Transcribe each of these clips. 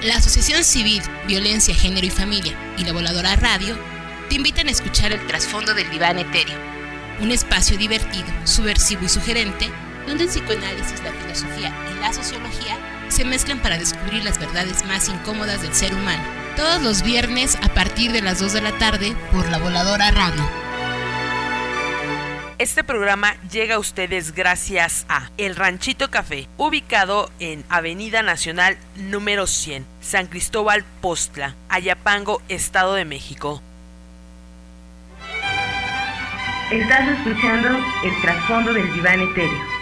La Asociación Civil Violencia, Género y Familia y la Voladora Radio te invitan a escuchar el trasfondo del diván etéreo, un espacio divertido, subversivo y sugerente, donde el psicoanálisis, la filosofía y la sociología se mezclan para descubrir las verdades más incómodas del ser humano. Todos los viernes a partir de las 2 de la tarde por la Voladora Radio. Este programa llega a ustedes gracias a El Ranchito Café, ubicado en Avenida Nacional número 100, San Cristóbal Postla, Ayapango, Estado de México. Estás escuchando el trasfondo del diván etéreo.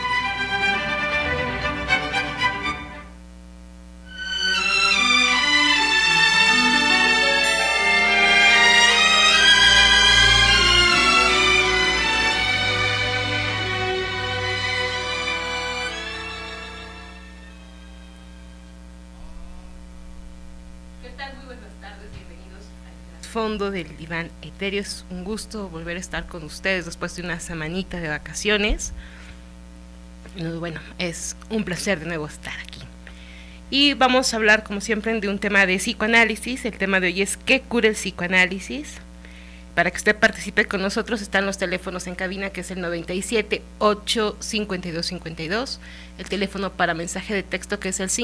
Fondo del diván etéreo. Es un gusto volver a estar con ustedes después de una semanita de vacaciones. Bueno, es un placer de nuevo estar aquí. Y vamos a hablar, como siempre, de un tema de psicoanálisis. El tema de hoy es ¿qué cura el psicoanálisis? Para que usted participe con nosotros están los teléfonos en cabina, que es el 97-8-52-52, el teléfono para mensaje de texto, que es el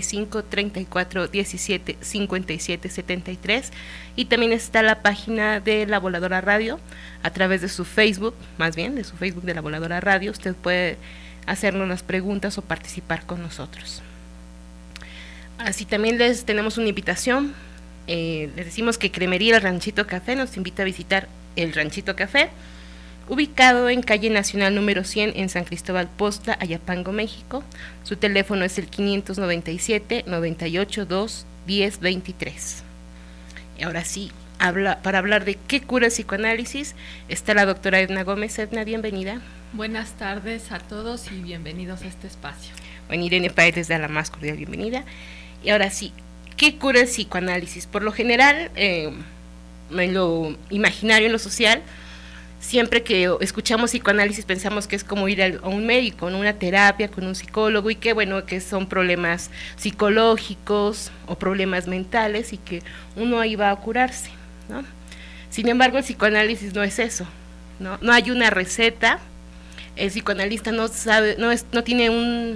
55-34-17-57-73, y también está la página de La Voladora Radio, a través de su Facebook, más bien, de su Facebook de La Voladora Radio, usted puede hacernos las preguntas o participar con nosotros. Así también les tenemos una invitación. Les decimos que Cremería El Ranchito Café nos invita a visitar El Ranchito Café, ubicado en calle Nacional número 100 en San Cristóbal Postla, Ayapango, México. Su teléfono es el 597-982-1023. Y ahora sí, para hablar de qué cura el psicoanálisis, está la doctora Edna Gómez. Edna, bienvenida. Buenas tardes a todos y bienvenidos a este espacio. Bueno, Irene Páez les da la más cordial bienvenida. Y ahora sí, ¿qué cura el psicoanálisis? Por lo general, en lo imaginario, en lo social, siempre que escuchamos psicoanálisis pensamos que es como ir a un médico, ¿no? Una terapia con un psicólogo, y que bueno, que son problemas psicológicos o problemas mentales y que uno ahí va a curarse, ¿no? Sin embargo, el psicoanálisis no es eso, ¿no? No hay una receta. El psicoanalista no sabe, no tiene un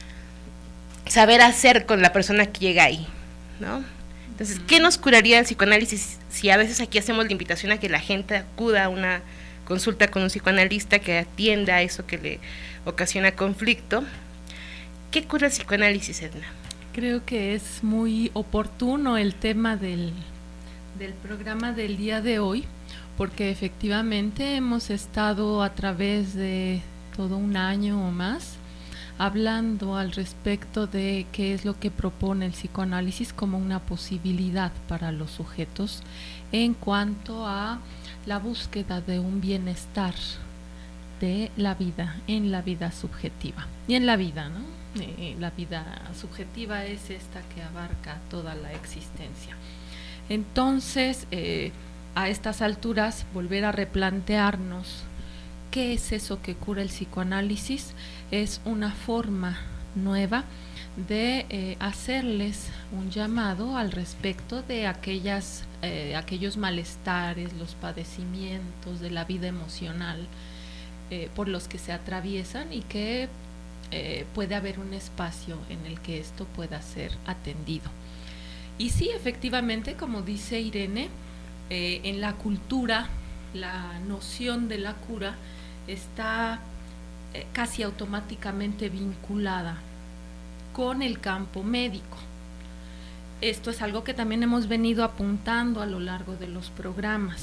saber hacer con la persona que llega ahí, ¿no? Entonces, ¿qué nos curaría el psicoanálisis si a veces aquí hacemos la invitación a que la gente acuda a una consulta con un psicoanalista que atienda eso que le ocasiona conflicto? ¿Qué cura el psicoanálisis, Edna? Creo que es muy oportuno el tema del programa del día de hoy, porque efectivamente hemos estado a través de todo un año o más hablando al respecto de qué es lo que propone el psicoanálisis como una posibilidad para los sujetos en cuanto a la búsqueda de un bienestar de la vida, en la vida subjetiva y en la vida, ¿no? La vida subjetiva es esta que abarca toda la existencia. Entonces, a estas alturas, volver a replantearnos ¿qué es eso que cura el psicoanálisis? Es una forma nueva de hacerles un llamado al respecto de aquellos malestares, los padecimientos de la vida emocional por los que se atraviesan, y que puede haber un espacio en el que esto pueda ser atendido. Y sí, efectivamente, como dice Irene, en la cultura la noción de la cura está casi automáticamente vinculada con el campo médico. Esto es algo que también hemos venido apuntando a lo largo de los programas.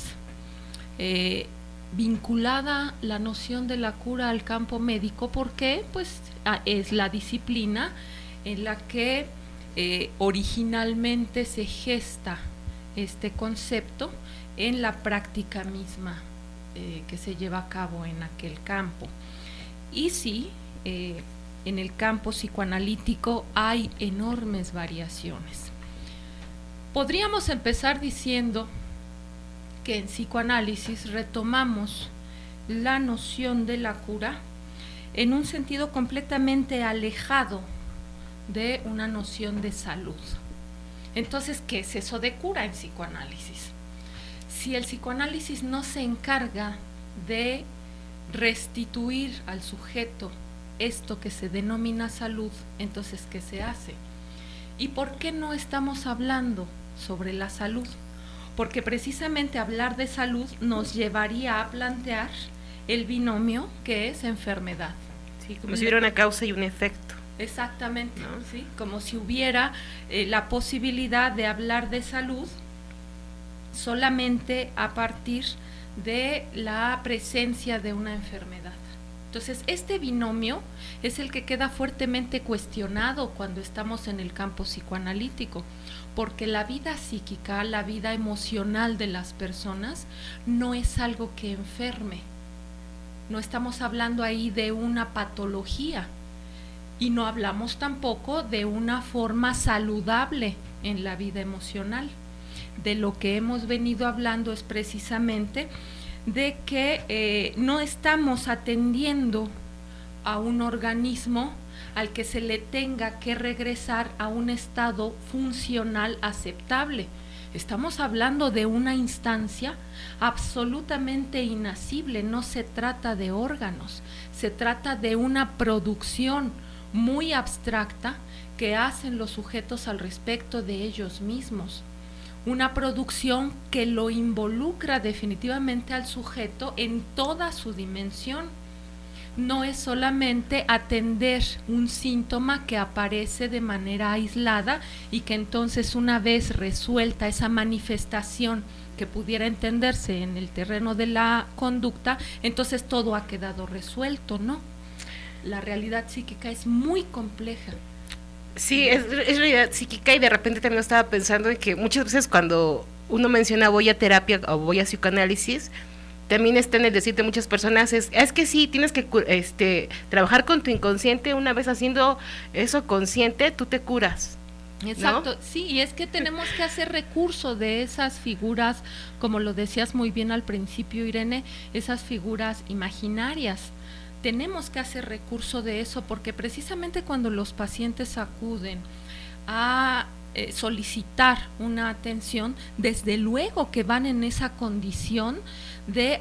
Vinculada la noción de la cura al campo médico, porque pues es la disciplina en la que originalmente se gesta este concepto en la práctica misma que se lleva a cabo en aquel campo. Y sí, en el campo psicoanalítico hay enormes variaciones. Podríamos empezar diciendo que en psicoanálisis retomamos la noción de la cura en un sentido completamente alejado de una noción de salud. Entonces, ¿qué es eso de cura en psicoanálisis? Si el psicoanálisis no se encarga de restituir al sujeto esto que se denomina salud, entonces, ¿qué se hace? ¿Y por qué no estamos hablando sobre la salud? Porque precisamente hablar de salud nos llevaría a plantear el binomio que es enfermedad. Sí, como si hubiera una causa y un efecto. Exactamente, ¿no? ¿Sí? Como si hubiera la posibilidad de hablar de salud solamente a partir de la presencia de una enfermedad. Entonces, este binomio es el que queda fuertemente cuestionado cuando estamos en el campo psicoanalítico, porque la vida psíquica, la vida emocional de las personas no es algo que enferme. No estamos hablando ahí de una patología y no hablamos tampoco de una forma saludable en la vida emocional. De lo que hemos venido hablando es precisamente de que no estamos atendiendo a un organismo al que se le tenga que regresar a un estado funcional aceptable. Estamos hablando de una instancia absolutamente inasible, no se trata de órganos, se trata de una producción muy abstracta que hacen los sujetos al respecto de ellos mismos. Una producción que lo involucra definitivamente al sujeto en toda su dimensión. No es solamente atender un síntoma que aparece de manera aislada y que entonces, una vez resuelta esa manifestación que pudiera entenderse en el terreno de la conducta, entonces todo ha quedado resuelto, ¿no? La realidad psíquica es muy compleja. Sí, es realidad psíquica, y de repente también estaba pensando en que muchas veces cuando uno menciona voy a terapia o voy a psicoanálisis, también está en el decir de muchas personas, es que sí, tienes que trabajar con tu inconsciente. Una vez haciendo eso consciente, tú te curas. Exacto, ¿no? Sí, y es que tenemos que hacer recurso de esas figuras, como lo decías muy bien al principio, Irene, esas figuras imaginarias. Tenemos que hacer recurso de eso porque precisamente cuando los pacientes acuden a solicitar una atención, desde luego que van en esa condición de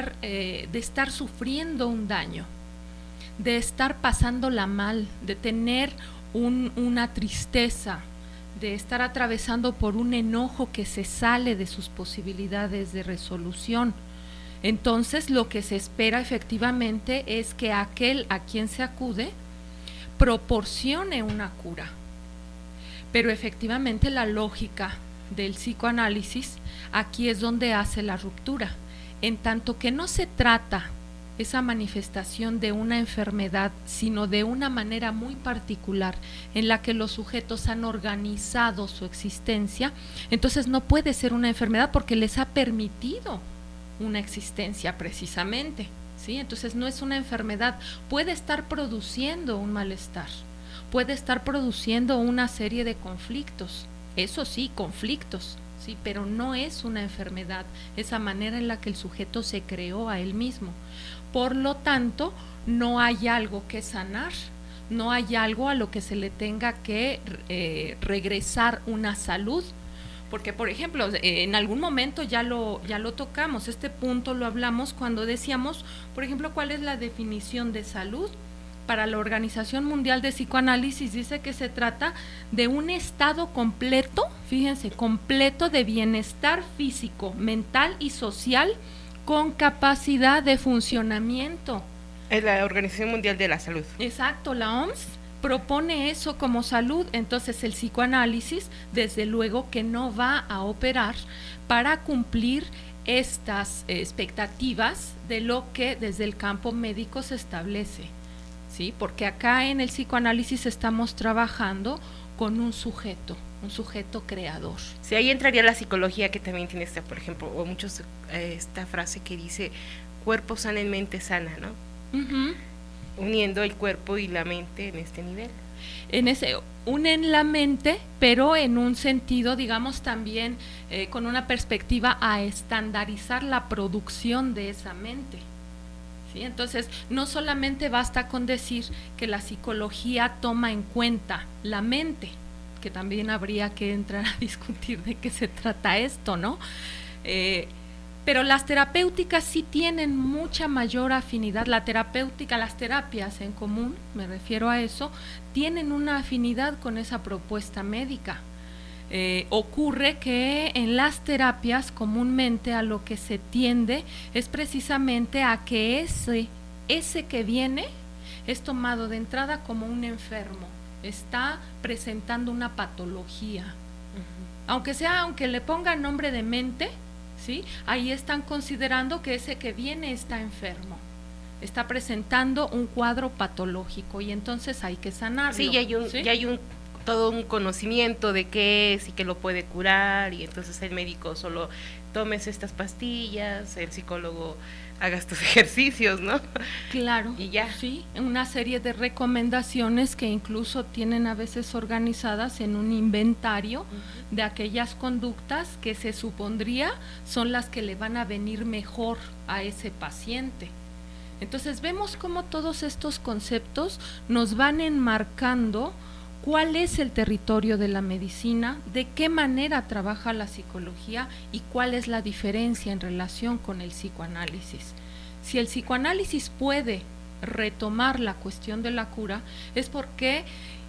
estar sufriendo un daño, de estar pasándola mal, de tener una tristeza, de estar atravesando por un enojo que se sale de sus posibilidades de resolución. Entonces, lo que se espera efectivamente es que aquel a quien se acude proporcione una cura. Pero efectivamente la lógica del psicoanálisis aquí es donde hace la ruptura. En tanto que no se trata esa manifestación de una enfermedad, sino de una manera muy particular en la que los sujetos han organizado su existencia, entonces no puede ser una enfermedad porque les ha permitido una existencia precisamente, ¿sí? Entonces no es una enfermedad, puede estar produciendo un malestar, puede estar produciendo una serie de conflictos, eso sí, conflictos, sí, pero no es una enfermedad, esa manera en la que el sujeto se creó a él mismo. Por lo tanto, no hay algo que sanar, no hay algo a lo que se le tenga que regresar una salud. Porque, por ejemplo, en algún momento ya lo tocamos, este punto lo hablamos cuando decíamos, por ejemplo, cuál es la definición de salud. Para la Organización Mundial de Psicoanálisis dice que se trata de un estado completo, fíjense, completo de bienestar físico, mental y social con capacidad de funcionamiento. Es la Organización Mundial de la Salud. Exacto, la OMS propone eso como salud. Entonces el psicoanálisis desde luego que no va a operar para cumplir estas expectativas de lo que desde el campo médico se establece, ¿sí? Porque acá en el psicoanálisis estamos trabajando con un sujeto creador. Sí, ahí entraría la psicología, que también tiene por ejemplo, o muchos esta frase que dice cuerpo sana en mente sana, ¿no? Uh-huh. Uniendo el cuerpo y la mente en este nivel. Unen la mente, pero en un sentido, digamos, también con una perspectiva a estandarizar la producción de esa mente. ¿Sí? Entonces, no solamente basta con decir que la psicología toma en cuenta la mente, que también habría que entrar a discutir de qué se trata esto, ¿no? Pero las terapéuticas sí tienen mucha mayor afinidad. La terapéutica, las terapias en común, me refiero a eso, tienen una afinidad con esa propuesta médica. Ocurre que en las terapias comúnmente a lo que se tiende es precisamente a que ese que viene es tomado de entrada como un enfermo, está presentando una patología. Aunque le pongan nombre de mente, ¿sí? Ahí están considerando que ese que viene está enfermo, está presentando un cuadro patológico y entonces hay que sanarlo. Sí, ya hay todo un conocimiento de qué es y que lo puede curar, y entonces el médico solo tomes estas pastillas, el psicólogo haga estos ejercicios, ¿no? Claro, y ya. Sí, una serie de recomendaciones que incluso tienen a veces organizadas en un inventario de aquellas conductas que se supondría son las que le van a venir mejor a ese paciente. Entonces vemos cómo todos estos conceptos nos van enmarcando cuál es el territorio de la medicina, de qué manera trabaja la psicología y cuál es la diferencia en relación con el psicoanálisis. Si el psicoanálisis puede retomar la cuestión de la cura, es porque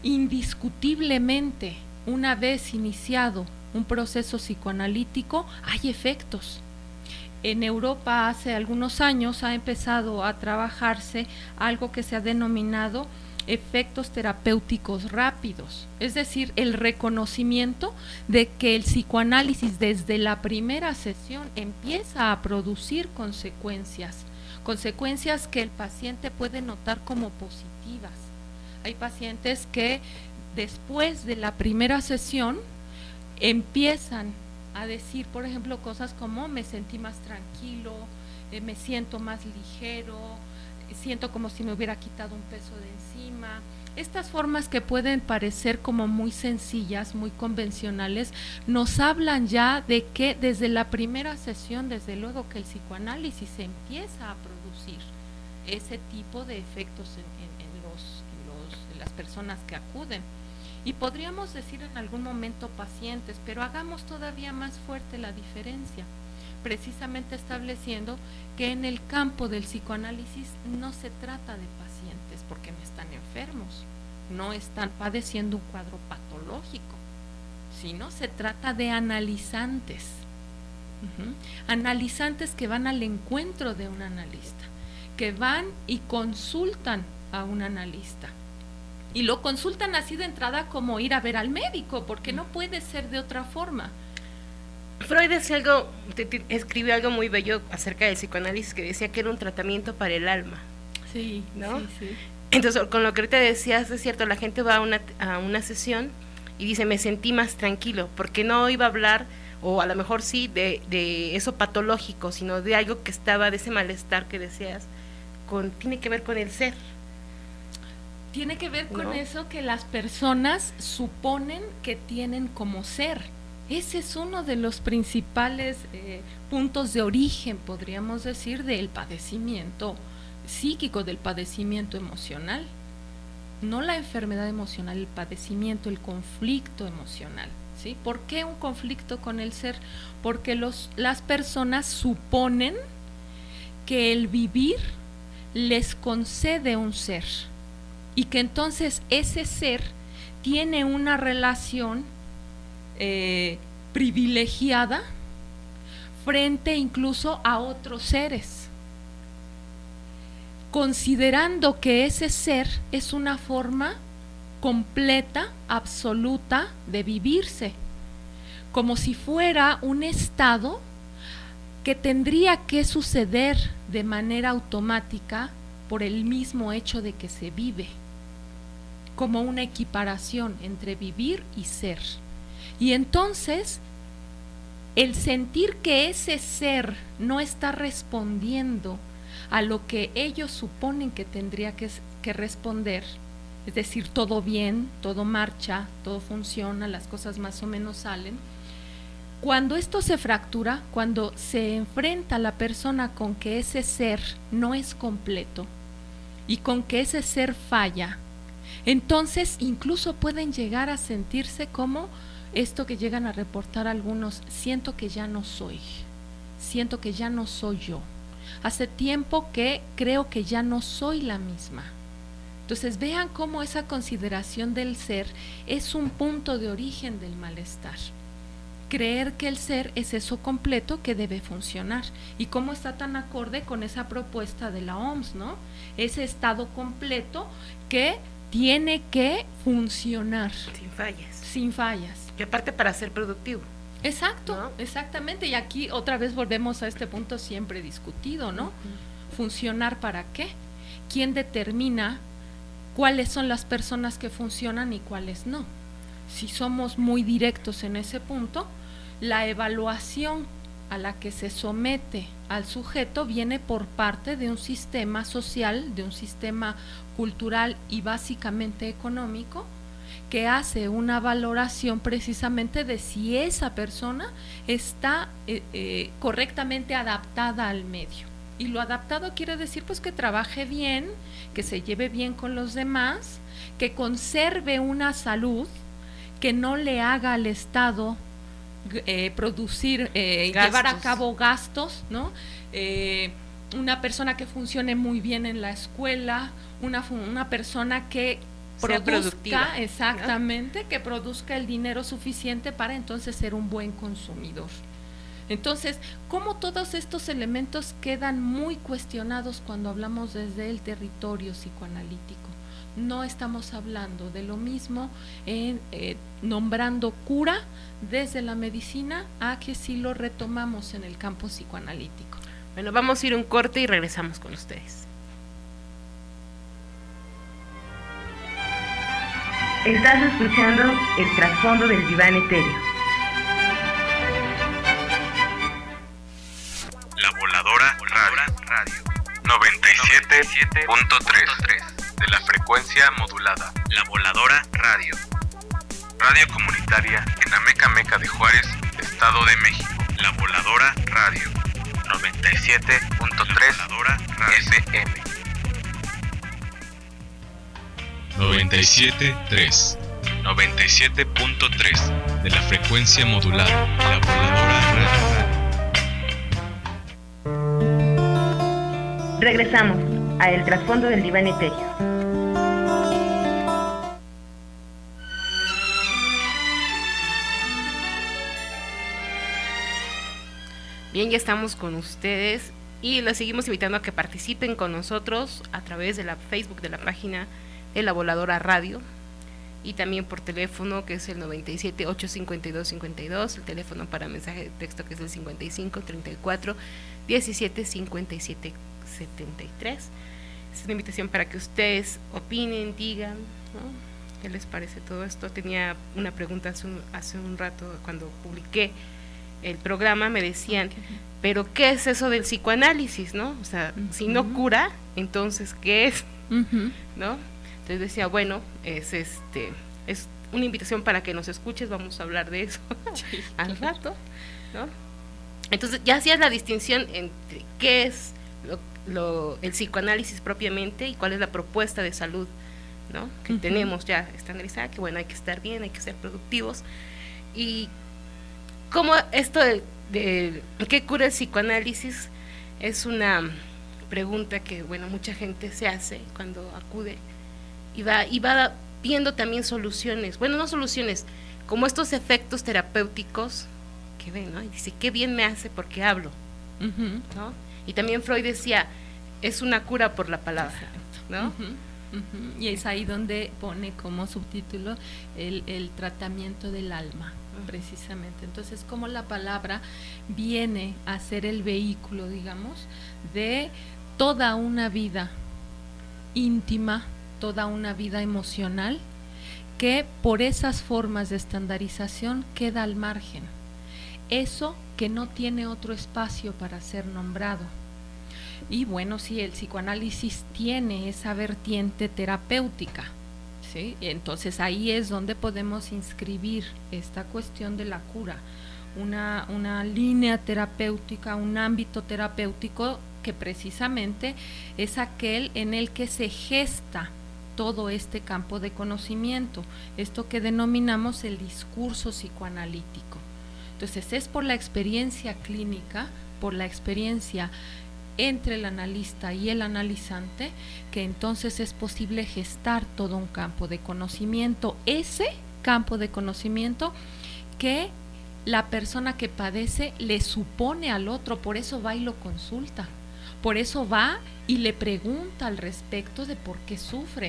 indiscutiblemente, una vez iniciado un proceso psicoanalítico, hay efectos. En Europa hace algunos años ha empezado a trabajarse algo que se ha denominado efectos terapéuticos rápidos, es decir, el reconocimiento de que el psicoanálisis desde la primera sesión empieza a producir consecuencias que el paciente puede notar como positivas. Hay pacientes que después de la primera sesión empiezan a decir, por ejemplo, cosas como me sentí más tranquilo, me siento más ligero, siento como si me hubiera quitado un peso de encima. Estas formas que pueden parecer como muy sencillas, muy convencionales, nos hablan ya de que desde la primera sesión, desde luego que el psicoanálisis empieza a producir ese tipo de efectos en las personas que acuden. Y podríamos decir en algún momento pacientes, pero hagamos todavía más fuerte la diferencia, precisamente estableciendo que en el campo del psicoanálisis no se trata de pacientes porque no están enfermos, no están padeciendo un cuadro patológico, sino se trata de analizantes, analizantes que van al encuentro de un analista, que van y consultan a un analista. Y lo consultan así de entrada como ir a ver al médico, porque no puede ser de otra forma. Freud escribió algo muy bello acerca del psicoanálisis, que decía que era un tratamiento para el alma. Sí, ¿no? Sí. Entonces, con lo que ahorita decías, es cierto, la gente va a una sesión y dice, me sentí más tranquilo, porque no iba a hablar, o a lo mejor sí, de eso patológico, sino de algo que estaba, de ese malestar que decías, tiene que ver con el ser. Tiene que ver con eso que las personas suponen que tienen como ser. Ese es uno de los principales puntos de origen, podríamos decir, del padecimiento psíquico, del padecimiento emocional. No la enfermedad emocional, el padecimiento, el conflicto emocional, ¿sí? ¿Por qué un conflicto con el ser? Porque las personas suponen que el vivir les concede un ser, y que entonces ese ser tiene una relación privilegiada frente incluso a otros seres, considerando que ese ser es una forma completa, absoluta de vivirse, como si fuera un estado que tendría que suceder de manera automática por el mismo hecho de que se vive, como una equiparación entre vivir y ser. Y entonces, el sentir que ese ser no está respondiendo a lo que ellos suponen que tendría que responder, es decir, todo bien, todo marcha, todo funciona, las cosas más o menos salen. Cuando esto se fractura, cuando se enfrenta la persona con que ese ser no es completo y con que ese ser falla, Entonces, incluso pueden llegar a sentirse como esto que llegan a reportar algunos: siento que ya no soy yo. Hace tiempo que creo que ya no soy la misma. Entonces vean cómo esa consideración del ser es un punto de origen del malestar. Creer que el ser es eso completo que debe funcionar, y cómo está tan acorde con esa propuesta de la OMS, ¿no? Ese estado completo que tiene que funcionar sin fallas. Y aparte para ser productivo. Exacto, ¿no? Exactamente, y aquí otra vez volvemos a este punto siempre discutido, ¿no? ¿Funcionar para qué? ¿Quién determina cuáles son las personas que funcionan y cuáles no? Si somos muy directos en ese punto, la evaluación a la que se somete al sujeto viene por parte de un sistema social, de un sistema cultural y básicamente económico, que hace una valoración precisamente de si esa persona está correctamente adaptada al medio. Y lo adaptado quiere decir pues que trabaje bien, que se lleve bien con los demás, que conserve una salud, que no le haga al Estado producir, llevar a cabo gastos, ¿no? Una persona que funcione muy bien en la escuela, una persona que produzca, exactamente, ¿no? Que produzca el dinero suficiente para entonces ser un buen consumidor. Entonces, ¿cómo todos estos elementos quedan muy cuestionados cuando hablamos desde el territorio psicoanalítico? No estamos hablando de lo mismo nombrando cura desde la medicina a que si lo retomamos en el campo psicoanalítico. Bueno, vamos a ir un corte y regresamos con ustedes. Estás escuchando el trasfondo del diván etéreo. La Voladora Radio 97.3 de la frecuencia modulada. La Voladora Radio comunitaria en Amecameca de Juárez, Estado de México. La Voladora Radio 97.3 FM. 97.3 de la frecuencia modulada. La Voladora Radio. Regresamos a El trasfondo del diván etéreo. Bien, ya estamos con ustedes y los seguimos invitando a que participen con nosotros a través de la Facebook de la página de La Voladora Radio, y también por teléfono, que es el 97 852 52, el teléfono para mensaje de texto, que es el 55 34 17 57 73. Es una invitación para que ustedes opinen, digan, ¿no? ¿Qué les parece todo esto? Tenía una pregunta hace un rato cuando publiqué el programa, me decían, pero ¿qué es eso del psicoanálisis, no? O sea, si no cura, entonces ¿qué es? ¿No? Entonces decía, bueno, es una invitación para que nos escuches, vamos a hablar de eso al rato, ¿no? Entonces ya hacías la distinción entre qué es el psicoanálisis propiamente y cuál es la propuesta de salud, ¿no? Que tenemos ya estandarizada, que bueno, hay que estar bien, hay que ser productivos, y cómo esto de qué cura el psicoanálisis es una pregunta que, bueno, mucha gente se hace cuando acude y va viendo también soluciones, bueno, no soluciones, como estos efectos terapéuticos que ven, ¿no? Y dice, qué bien me hace porque hablo, ¿no? Y también Freud decía, es una cura por la palabra, ¿no? Y es ahí donde pone como subtítulo el tratamiento del alma, precisamente. Entonces, como la palabra viene a ser el vehículo, digamos, de toda una vida íntima, toda una vida emocional, que por esas formas de estandarización queda al margen. Eso que no tiene otro espacio para ser nombrado. Y bueno, sí, el psicoanálisis tiene esa vertiente terapéutica, ¿sí? Entonces ahí es donde podemos inscribir esta cuestión de la cura, una línea terapéutica, un ámbito terapéutico que precisamente es aquel en el que se gesta todo este campo de conocimiento, esto que denominamos el discurso psicoanalítico. Entonces es por la experiencia clínica, por la experiencia entre el analista y el analizante, que entonces es posible gestar todo un campo de conocimiento, ese campo de conocimiento que la persona que padece le supone al otro, por eso va y lo consulta, por eso va y le pregunta al respecto de por qué sufre.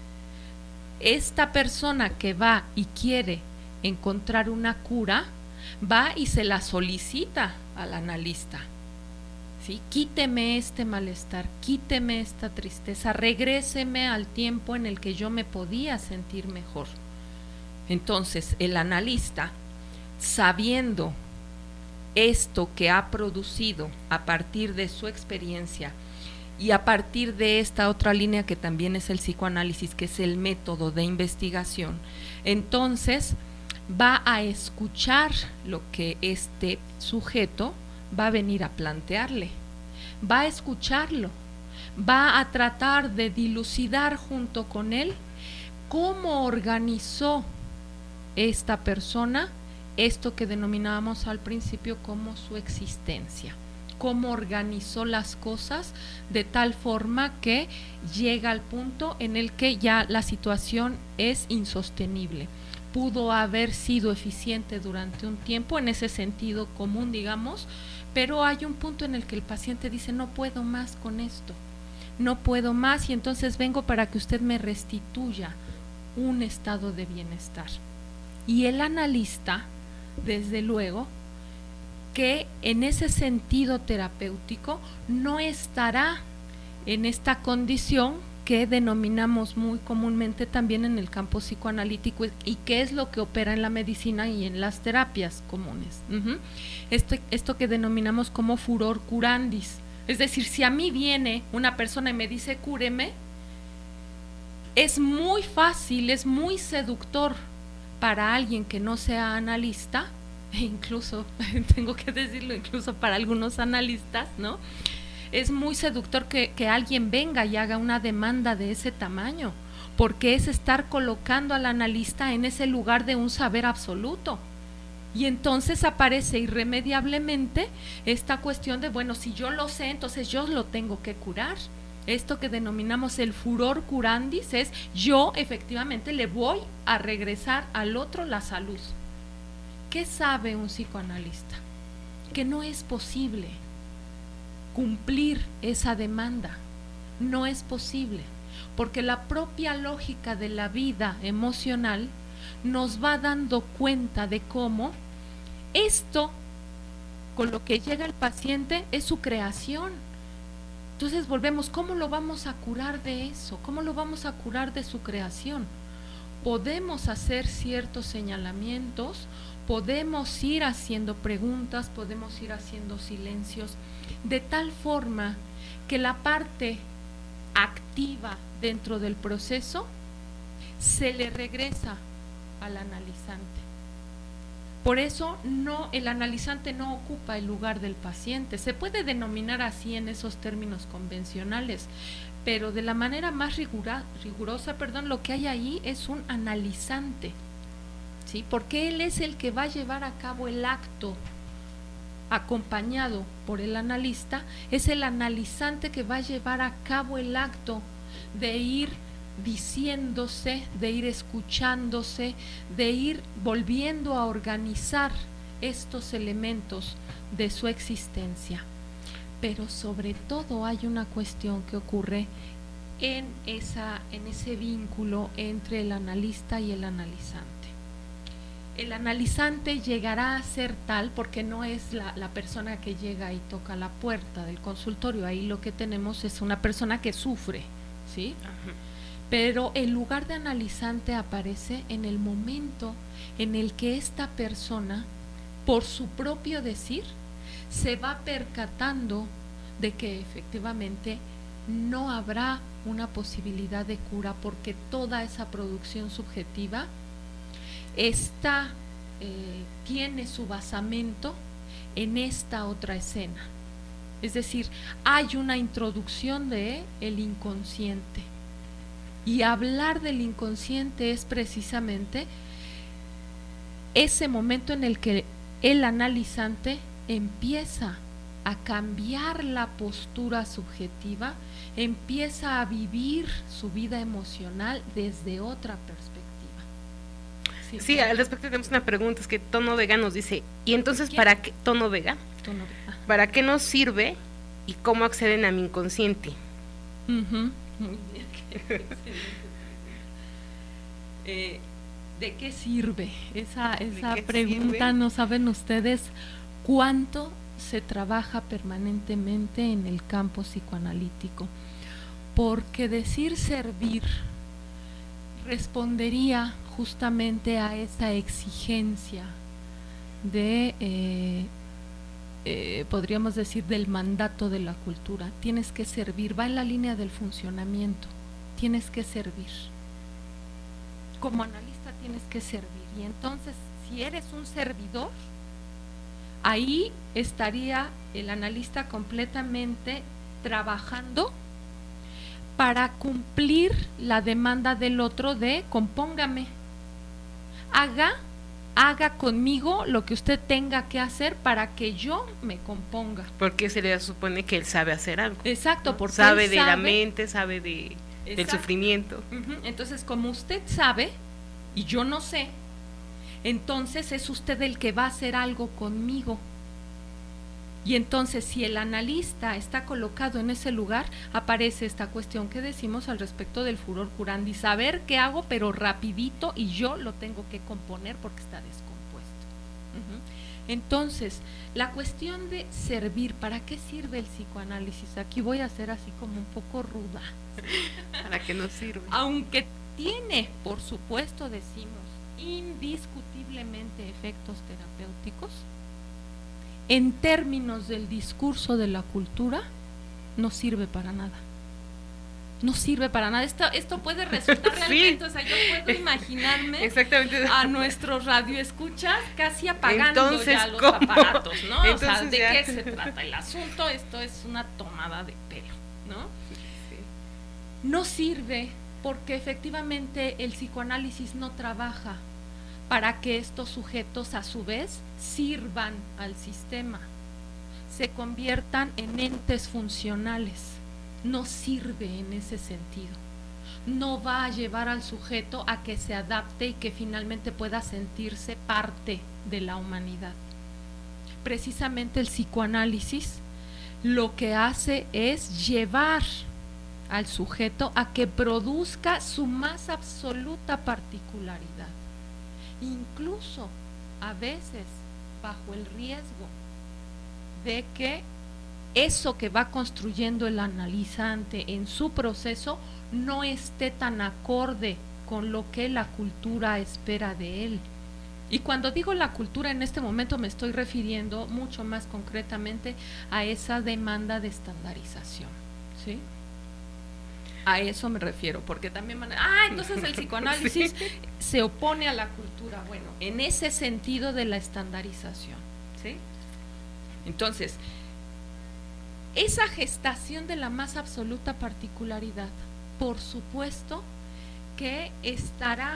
Esta persona que va y quiere encontrar una cura, va y se la solicita al analista. ¿Sí? Quíteme este malestar, quíteme esta tristeza, regréseme al tiempo en el que yo me podía sentir mejor. Entonces, el analista, sabiendo esto que ha producido a partir de su experiencia y a partir de esta otra línea que también es el psicoanálisis, que es el método de investigación, entonces va a escuchar lo que este sujeto va a venir a plantearle, va a escucharlo, va a tratar de dilucidar junto con él cómo organizó esta persona esto que denominábamos al principio como su existencia, cómo organizó las cosas de tal forma que llega al punto en el que ya la situación es insostenible. Pudo haber sido eficiente durante un tiempo en ese sentido común, digamos, pero hay un punto en el que el paciente dice: no puedo más con esto, no puedo más, y entonces vengo para que usted me restituya un estado de bienestar. Y el analista, desde luego, que en ese sentido terapéutico no estará en esta condición que denominamos muy comúnmente también en el campo psicoanalítico, y que es lo que opera en la medicina y en las terapias comunes. Esto que denominamos como furor curandis. Es decir, si a mí viene una persona y me dice cúreme, es muy fácil, es muy seductor para alguien que no sea analista, e incluso, tengo que decirlo, incluso para algunos analistas, ¿no? Es muy seductor que alguien venga y haga una demanda de ese tamaño, porque es estar colocando al analista en ese lugar de un saber absoluto. Y entonces aparece irremediablemente esta cuestión de, bueno, si yo lo sé, entonces yo lo tengo que curar. Esto que denominamos el furor curandis es: yo efectivamente le voy a regresar al otro la salud. ¿Qué sabe un psicoanalista? Que no es posible cumplir esa demanda, no es posible, porque la propia lógica de la vida emocional nos va dando cuenta de cómo esto con lo que llega el paciente es su creación. Entonces volvemos, ¿cómo lo vamos a curar de eso? ¿Cómo lo vamos a curar de su creación? Podemos hacer ciertos señalamientos, podemos ir haciendo preguntas, podemos ir haciendo silencios, de tal forma que la parte activa dentro del proceso se le regresa al analizante. Por eso el analizante no ocupa el lugar del paciente. Se puede denominar así en esos términos convencionales, pero de la manera más rigurosa, lo que hay ahí es un analizante, ¿sí? Porque él es el que va a llevar a cabo el acto, acompañado por el analista. Es el analizante que va a llevar a cabo el acto de ir diciéndose, de ir escuchándose, de ir volviendo a organizar estos elementos de su existencia. Pero sobre todo hay una cuestión que ocurre en ese vínculo entre el analista y el analizante. El analizante llegará a ser tal porque no es la persona que llega y toca la puerta del consultorio. Ahí lo que tenemos es una persona que sufre, ¿sí? Ajá. Pero el lugar de analizante aparece en el momento en el que esta persona, por su propio decir, se va percatando de que efectivamente no habrá una posibilidad de cura, porque toda esa producción subjetiva tiene su basamento en esta otra escena. Es decir, hay una introducción de el inconsciente. Y hablar del inconsciente es precisamente ese momento en el que el analizante empieza a cambiar la postura subjetiva, empieza a vivir su vida emocional desde otra perspectiva. Sí, al respecto tenemos una pregunta, es que Tono Vega nos dice, ¿y entonces ¿quién? ¿Para qué, Tono Vega? ¿Para qué nos sirve y cómo acceden a mi inconsciente? Muy bien. ¿De qué sirve? Esa pregunta sirve? No saben ustedes cuánto se trabaja permanentemente en el campo psicoanalítico, porque decir servir respondería justamente a esa exigencia de, podríamos decir, del mandato de la cultura. Tienes que servir, va en la línea del funcionamiento, tienes que servir. Como analista tienes que servir, y entonces si eres un servidor, ahí estaría el analista completamente trabajando para cumplir la demanda del otro de compóngame, haga conmigo lo que usted tenga que hacer para que yo me componga. Porque se le supone que él sabe hacer algo. Exacto, porque sabe de la mente, sabe del sufrimiento. Entonces, como usted sabe y yo no sé, entonces es usted el que va a hacer algo conmigo. Y entonces, si el analista está colocado en ese lugar, aparece esta cuestión que decimos al respecto del furor curandi, saber qué hago pero rapidito y yo lo tengo que componer porque está descompuesto. Entonces, la cuestión de servir, ¿para qué sirve el psicoanálisis? Aquí voy a ser así como un poco ruda. ¿Para qué nos sirve? Aunque tiene, por supuesto, decimos, indiscutiblemente efectos terapéuticos, en términos del discurso de la cultura, no sirve para nada. No sirve para nada. Esto puede resultar realmente, o sea, yo puedo imaginarme a nuestros radioescuchas casi apagando entonces, ya los aparatos, ¿no? Entonces, o sea, ¿de qué se trata el asunto? Esto es una tomada de pelo, ¿no? Sí. No sirve porque efectivamente el psicoanálisis no trabaja para que estos sujetos a su vez sirvan al sistema, se conviertan en entes funcionales. No sirve en ese sentido. No va a llevar al sujeto a que se adapte y que finalmente pueda sentirse parte de la humanidad. Precisamente el psicoanálisis lo que hace es llevar al sujeto a que produzca su más absoluta particularidad. Incluso a veces bajo el riesgo de que eso que va construyendo el analizante en su proceso no esté tan acorde con lo que la cultura espera de él. Y cuando digo la cultura en este momento me estoy refiriendo mucho más concretamente a esa demanda de estandarización, ¿sí? A eso me refiero, porque también entonces el psicoanálisis se opone a la cultura. Bueno, en ese sentido de la estandarización, ¿sí? Entonces, esa gestación de la más absoluta particularidad, por supuesto que estará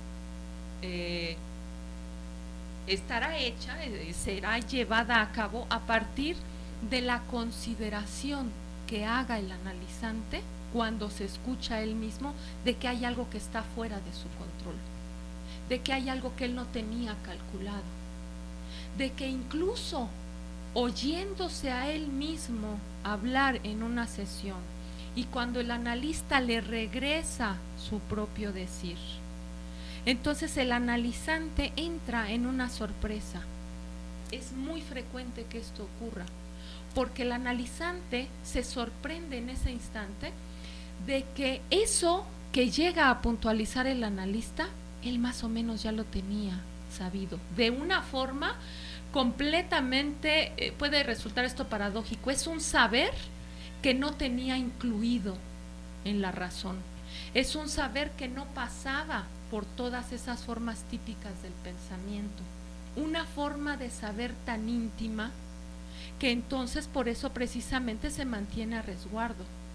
hecha, será llevada a cabo a partir de la consideración que haga el analizante cuando se escucha a él mismo de que hay algo que está fuera de su control, de que hay algo que él no tenía calculado, de que incluso oyéndose a él mismo hablar en una sesión y cuando el analista le regresa su propio decir, entonces el analizante entra en una sorpresa. Es muy frecuente que esto ocurra, porque el analizante se sorprende en ese instante de que eso que llega a puntualizar el analista, él más o menos ya lo tenía sabido, de una forma completamente, puede resultar esto paradójico, es un saber que no tenía incluido en la razón, es un saber que no pasaba por todas esas formas típicas del pensamiento, una forma de saber tan íntima que entonces por eso precisamente se mantiene a resguardo.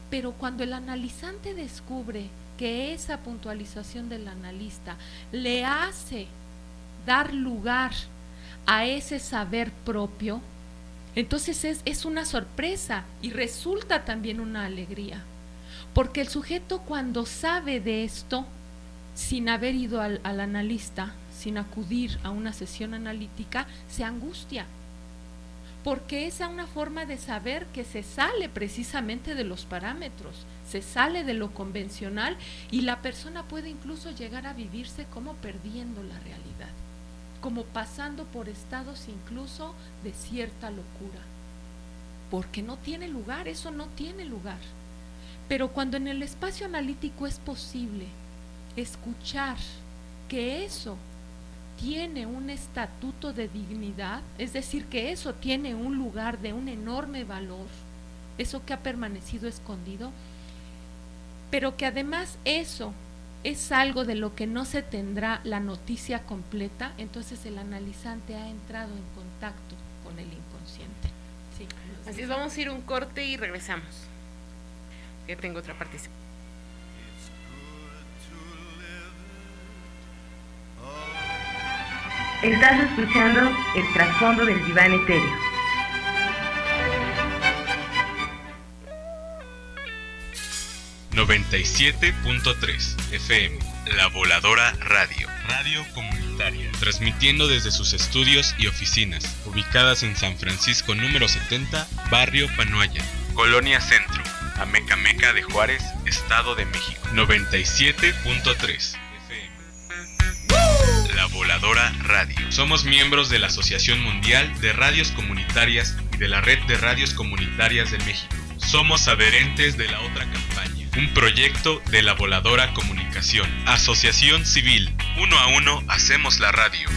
Pero cuando el analizante descubre que esa puntualización del analista le hace dar lugar a ese saber propio, entonces es una sorpresa y resulta también una alegría, porque el sujeto, cuando sabe de esto, sin haber ido al analista, sin acudir a una sesión analítica, se angustia, porque es una forma de saber que se sale precisamente de los parámetros, se sale de lo convencional, y la persona puede incluso llegar a vivirse como perdiendo la realidad, como pasando por estados incluso de cierta locura, porque no tiene lugar, eso no tiene lugar. Pero cuando en el espacio analítico es posible escuchar que eso tiene un estatuto de dignidad, es decir, que eso tiene un lugar de un enorme valor, eso que ha permanecido escondido, pero que además eso es algo de lo que no se tendrá la noticia completa, entonces el analizante ha entrado en contacto con el inconsciente. Sí. Así es, vamos a ir un corte y regresamos. Yo tengo otra participación. Estás escuchando el trasfondo del diván etéreo. ...97.3 FM... La Voladora Radio... Radio comunitaria... ...transmitiendo desde sus estudios y oficinas... ...ubicadas en San Francisco número 70... ...Barrio Panoaya... ...Colonia Centro... ...Amecameca de Juárez... Estado de México... 97.3 FM... La Voladora Radio... Somos miembros de la Asociación Mundial de Radios Comunitarias... ...y de la Red de Radios Comunitarias de México... Somos adherentes de la otra campaña... Un proyecto de la Voladora Comunicación. Asociación Civil. 1 a 1 hacemos la radio.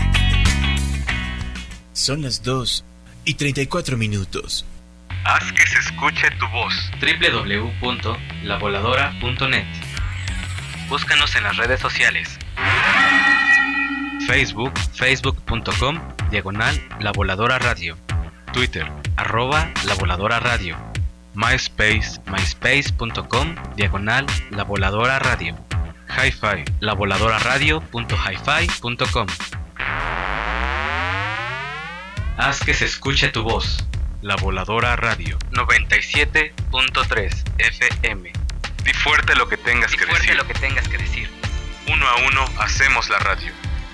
Son las 2:34. Haz que se escuche tu voz. www.lavoladora.net. Búscanos en las redes sociales. Facebook, facebook.com/La Voladora Radio. Twitter, @La Voladora Radio. MySpace, myspace.com/La Voladora Radio. Hi-Fi, lavoladoraradio.hifi.com. Haz que se escuche tu voz. La Voladora Radio. 97.3 FM. Di fuerte lo que tengas que decir. 1 a 1 hacemos la radio.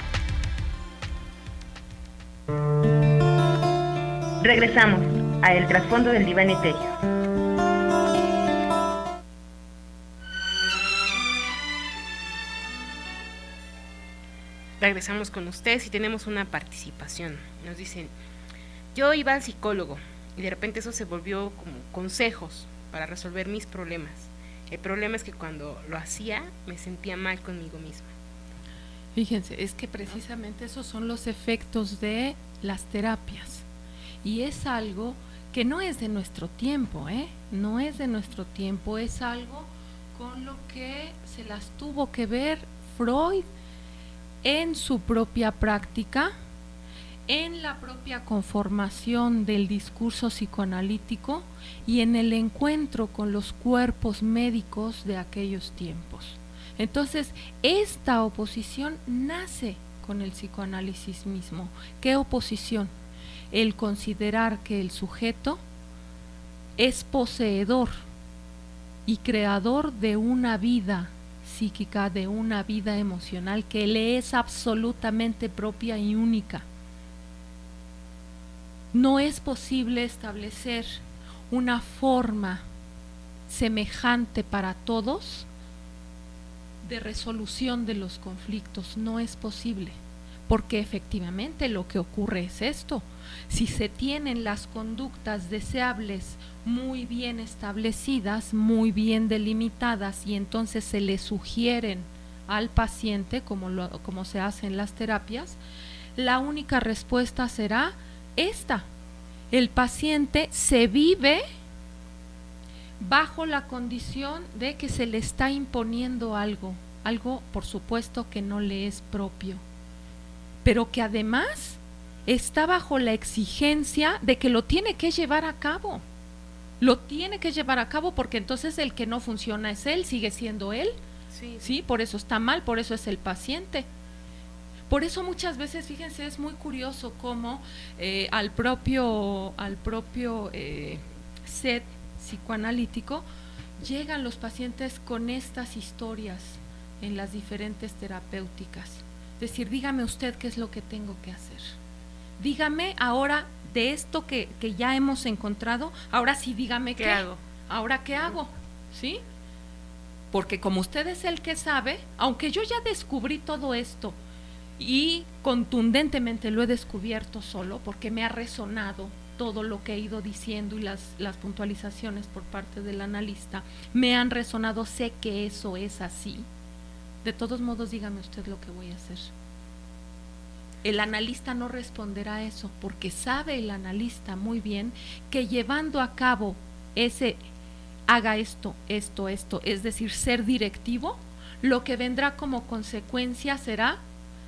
Regresamos a El Trasfondo del Diván Etéreo. Regresamos con ustedes y tenemos una participación. Nos dicen: yo iba al psicólogo y de repente eso se volvió como consejos para resolver mis problemas. El problema es que cuando lo hacía me sentía mal conmigo misma. Fíjense, es que precisamente esos son los efectos de las terapias, y es algo que no es de nuestro tiempo, no es de nuestro tiempo, es algo con lo que se las tuvo que ver Freud en su propia práctica, en la propia conformación del discurso psicoanalítico y en el encuentro con los cuerpos médicos de aquellos tiempos. Entonces, esta oposición nace con el psicoanálisis mismo. ¿Qué oposición? El considerar que el sujeto es poseedor y creador de una vida psíquica, de una vida emocional que le es absolutamente propia y única. No es posible establecer una forma semejante para todos de resolución de los conflictos. No es posible, porque efectivamente lo que ocurre es esto: si se tienen las conductas deseables muy bien establecidas, muy bien delimitadas, y entonces se le sugieren al paciente, como se hace en las terapias, la única respuesta será esta: el paciente se vive bajo la condición de que se le está imponiendo algo por supuesto que no le es propio, pero que además está bajo la exigencia de que lo tiene que llevar a cabo. Lo tiene que llevar a cabo porque entonces el que no funciona es él, sigue siendo él. Sí, por eso está mal, por eso es el paciente. Por eso muchas veces, fíjense, es muy curioso cómo al propio set psicoanalítico llegan los pacientes con estas historias en las diferentes terapéuticas. Es decir, dígame usted qué es lo que tengo que hacer. Dígame ahora de esto que ya hemos encontrado, ahora sí dígame qué hago. Ahora qué hago, ¿sí? Porque como usted es el que sabe, aunque yo ya descubrí todo esto y contundentemente lo he descubierto solo porque me ha resonado todo lo que he ido diciendo y las puntualizaciones por parte del analista me han resonado, sé que eso es así. De todos modos, dígame usted lo que voy a hacer. El analista no responderá a eso porque sabe el analista muy bien que llevando a cabo ese haga esto, es decir, ser directivo, lo que vendrá como consecuencia será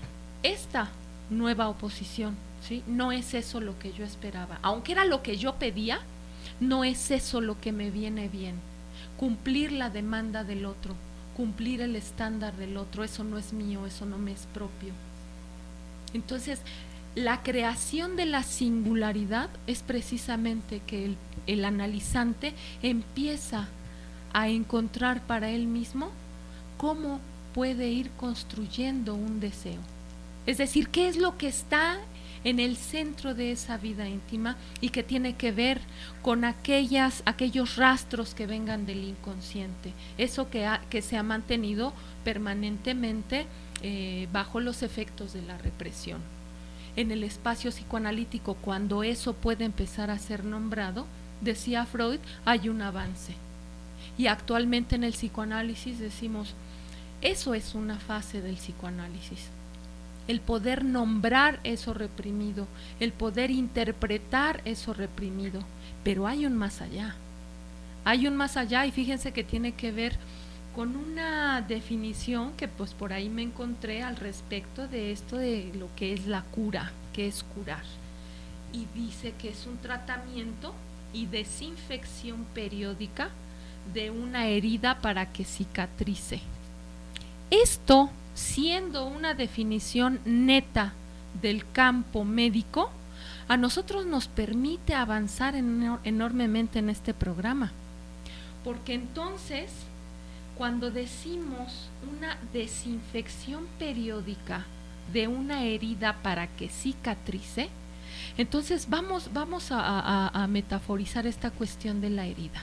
esta nueva oposición, ¿sí? No es eso lo que yo esperaba, aunque era lo que yo pedía, no es eso lo que me viene bien. Cumplir la demanda del otro, cumplir el estándar del otro, eso no es mío, eso no me es propio. Entonces, la creación de la singularidad es precisamente que el analizante empieza a encontrar para él mismo cómo puede ir construyendo un deseo. Es decir, qué es lo que está en el centro de esa vida íntima y que tiene que ver con aquellos rastros que vengan del inconsciente, eso que se ha mantenido permanentemente bajo los efectos de la represión. En el espacio psicoanalítico, cuando eso puede empezar a ser nombrado, decía Freud, hay un avance. Y actualmente en el psicoanálisis decimos, eso es una fase del psicoanálisis. El poder nombrar eso reprimido, el poder interpretar eso reprimido, pero hay un más allá. Hay un más allá y fíjense que tiene que ver con una definición que pues por ahí me encontré al respecto de esto de lo que es la cura, que es curar. Y dice que es un tratamiento y desinfección periódica de una herida para que cicatrice. Esto, siendo una definición neta del campo médico, a nosotros nos permite avanzar enormemente en este programa. Porque entonces, cuando decimos una desinfección periódica de una herida para que cicatrice, entonces vamos a metaforizar esta cuestión de la herida.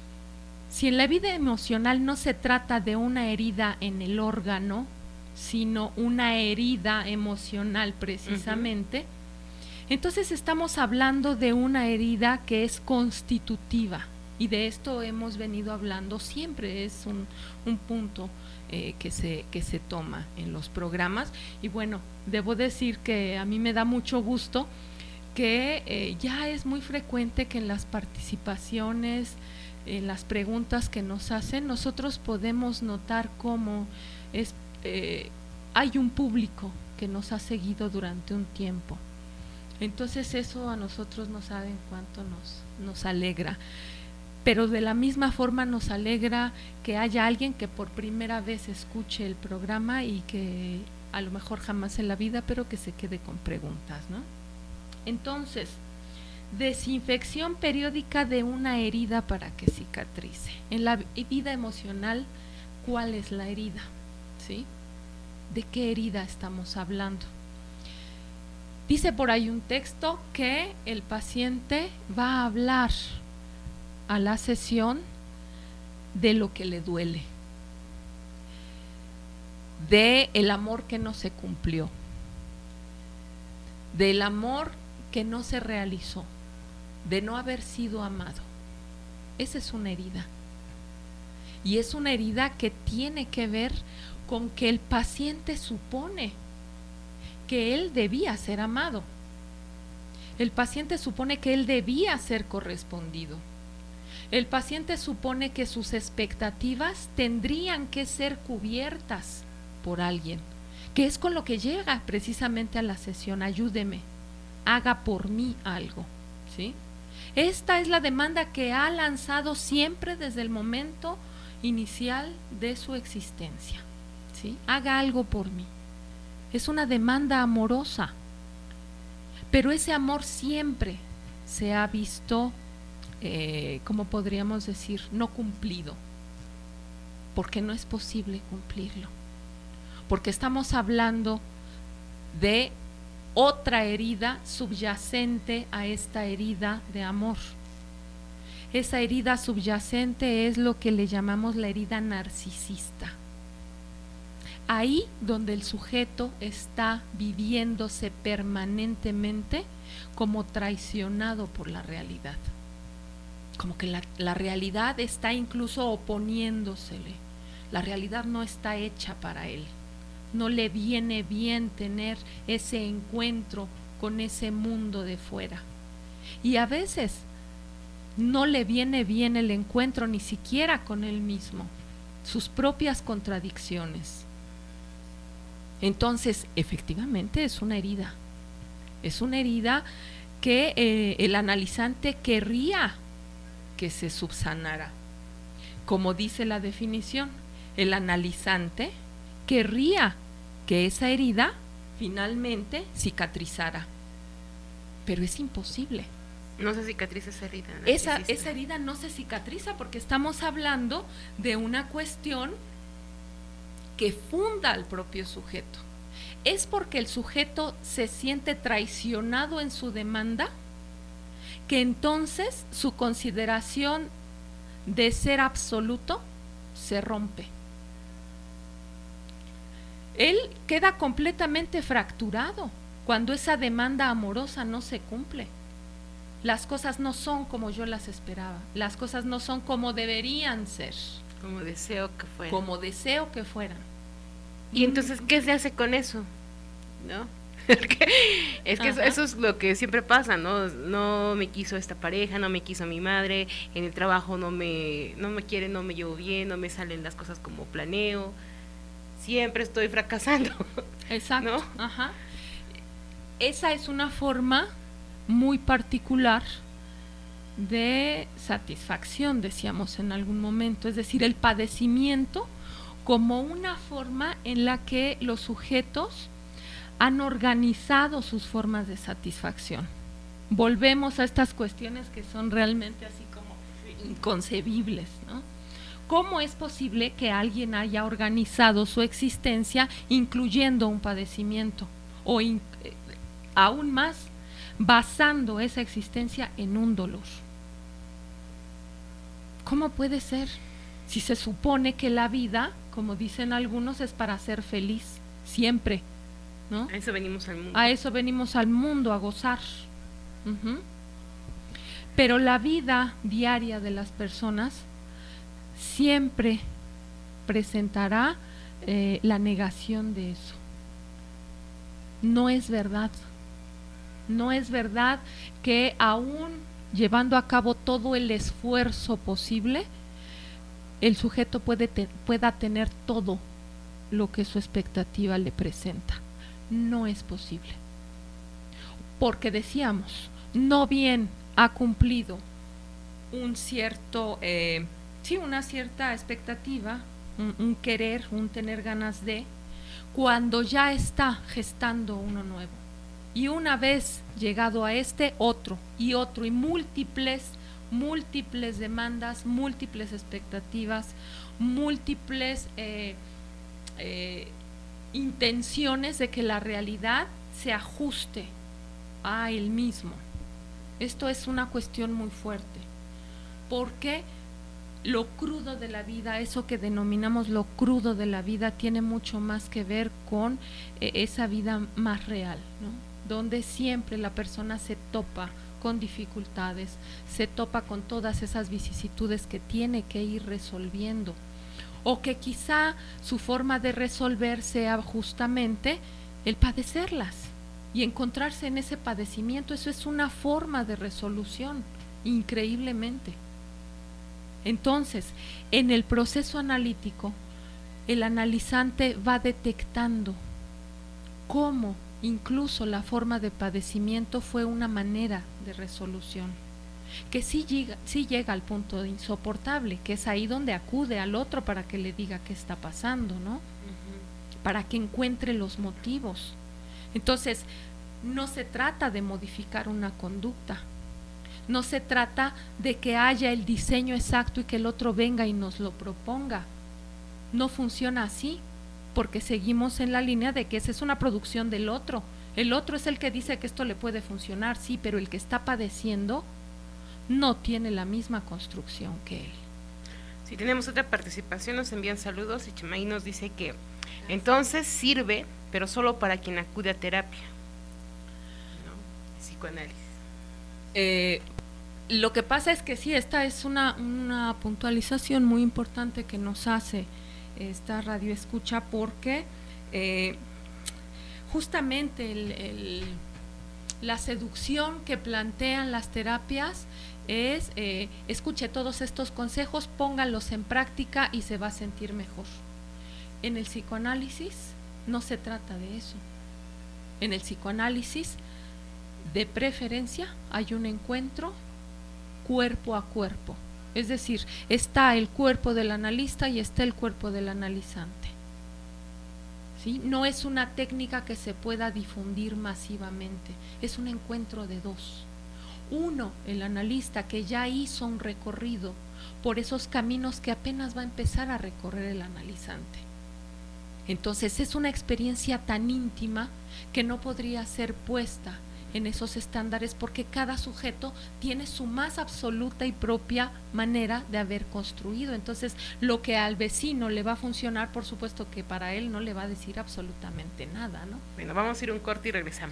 Si en la vida emocional no se trata de una herida en el órgano, sino una herida emocional precisamente, entonces estamos hablando de una herida que es constitutiva. Y de esto hemos venido hablando siempre, es un punto que se toma en los programas. Y bueno, debo decir que a mí me da mucho gusto que ya es muy frecuente que en las participaciones, en las preguntas que nos hacen, nosotros podemos notar cómo hay un público que nos ha seguido durante un tiempo. Entonces eso a nosotros no saben cuánto nos alegra. Pero de la misma forma nos alegra que haya alguien que por primera vez escuche el programa y que a lo mejor jamás en la vida, pero que se quede con preguntas, ¿no? Entonces, desinfección periódica de una herida para que cicatrice. En la vida emocional, ¿cuál es la herida? ¿Sí? ¿De qué herida estamos hablando? Dice por ahí un texto que el paciente va a hablar a la sesión de lo que le duele, de el amor que no se cumplió, del amor que no se realizó, de no haber sido amado. Esa es una herida. Y es una herida que tiene que ver con que el paciente supone que él debía ser amado. El paciente supone que él debía ser correspondido. El paciente supone que sus expectativas tendrían que ser cubiertas por alguien, que es con lo que llega precisamente a la sesión. Ayúdeme, haga por mí algo, ¿sí? Esta es la demanda que ha lanzado siempre desde el momento inicial de su existencia, ¿sí? Haga algo por mí. Es una demanda amorosa, pero ese amor siempre se ha visto, como podríamos decir, no cumplido, porque no es posible cumplirlo, porque estamos hablando de otra herida subyacente a esta herida de amor. Esa herida subyacente es lo que le llamamos la herida narcisista. Ahí donde el sujeto está viviéndose permanentemente como traicionado por la realidad. Como que la realidad está incluso oponiéndosele. La realidad no está hecha para él. No le viene bien tener ese encuentro con ese mundo de fuera. Y a veces no le viene bien el encuentro ni siquiera con él mismo, sus propias contradicciones. Entonces, efectivamente es una herida. Es una herida que el analizante querría que se subsanara. Como dice la definición, el analizante querría que esa herida finalmente cicatrizara, pero es imposible. No se cicatriza esa herida. Esa herida no se cicatriza porque estamos hablando de una cuestión que funda al propio sujeto. Es porque el sujeto se siente traicionado en su demanda que entonces su consideración de ser absoluto se rompe. Él queda completamente fracturado cuando esa demanda amorosa no se cumple. Las cosas no son como yo las esperaba, las cosas no son como deberían ser. Como deseo que fueran. Como deseo que fueran. Y entonces, ¿qué se hace con eso? ¿No? Es que eso es lo que siempre pasa, ¿no? No me quiso esta pareja, no me quiso mi madre, en el trabajo no me quiere, no me llevo bien, no me salen las cosas como planeo, siempre estoy fracasando. Exacto, ¿no? Ajá. Esa es una forma muy particular de satisfacción, decíamos en algún momento, es decir, el padecimiento como una forma en la que los sujetos han organizado sus formas de satisfacción. Volvemos a estas cuestiones que son realmente así como inconcebibles, ¿no? ¿Cómo es posible que alguien haya organizado su existencia incluyendo un padecimiento? O aún más, basando esa existencia en un dolor. ¿Cómo puede ser? Si se supone que la vida, como dicen algunos, es para ser feliz, siempre, ¿no? A eso venimos al mundo. A eso venimos al mundo, a gozar. Uh-huh. Pero la vida diaria de las personas siempre presentará la negación de eso. No es verdad. No es verdad que aún llevando a cabo todo el esfuerzo posible, el sujeto pueda tener todo lo que su expectativa le presenta. No es posible. Porque decíamos, no bien ha cumplido un cierto, una cierta expectativa, un querer, un tener ganas de, cuando ya está gestando uno nuevo. Y una vez llegado a otro, y múltiples demandas, múltiples expectativas, múltiples intenciones de que la realidad se ajuste a él mismo. Esto es una cuestión muy fuerte, porque lo crudo de la vida, eso que denominamos lo crudo de la vida, tiene mucho más que ver con esa vida más real, ¿no? Donde siempre la persona se topa con dificultades, se topa con todas esas vicisitudes que tiene que ir resolviendo, o que quizá su forma de resolver sea justamente el padecerlas y encontrarse en ese padecimiento. Eso es una forma de resolución, increíblemente. Entonces, en el proceso analítico, el analizante va detectando cómo incluso la forma de padecimiento fue una manera de resolución. que sí llega al punto de insoportable, que es ahí donde acude al otro para que le diga qué está pasando, ¿no? Para que encuentre los motivos. Entonces, no se trata de modificar una conducta, no se trata de que haya el diseño exacto y que el otro venga y nos lo proponga. No funciona así, porque seguimos en la línea de que esa es una producción del otro. El otro es el que dice que esto le puede funcionar, sí, pero el que está padeciendo no tiene la misma construcción que él. Si tenemos otra participación, nos envían saludos y Chimay nos dice que entonces sirve, pero solo para quien acude a terapia, ¿no? Psicoanálisis. Lo que pasa es que sí, esta es una puntualización muy importante que nos hace esta radio escucha, porque justamente la seducción que plantean las terapias es escuche todos estos consejos, pónganlos en práctica y se va a sentir mejor. En el psicoanálisis no se trata de eso. En el psicoanálisis, de preferencia, hay un encuentro cuerpo a cuerpo. Es decir, está el cuerpo del analista y está el cuerpo del analizante. ¿Sí? No es una técnica que se pueda difundir masivamente, es un encuentro de dos. Uno, el analista, que ya hizo un recorrido por esos caminos que apenas va a empezar a recorrer el analizante. Entonces es una experiencia tan íntima que no podría ser puesta en esos estándares, porque cada sujeto tiene su más absoluta y propia manera de haber construido. Entonces, lo que al vecino le va a funcionar, por supuesto que para él no le va a decir absolutamente nada, ¿no? Bueno, vamos a ir un corte y regresamos.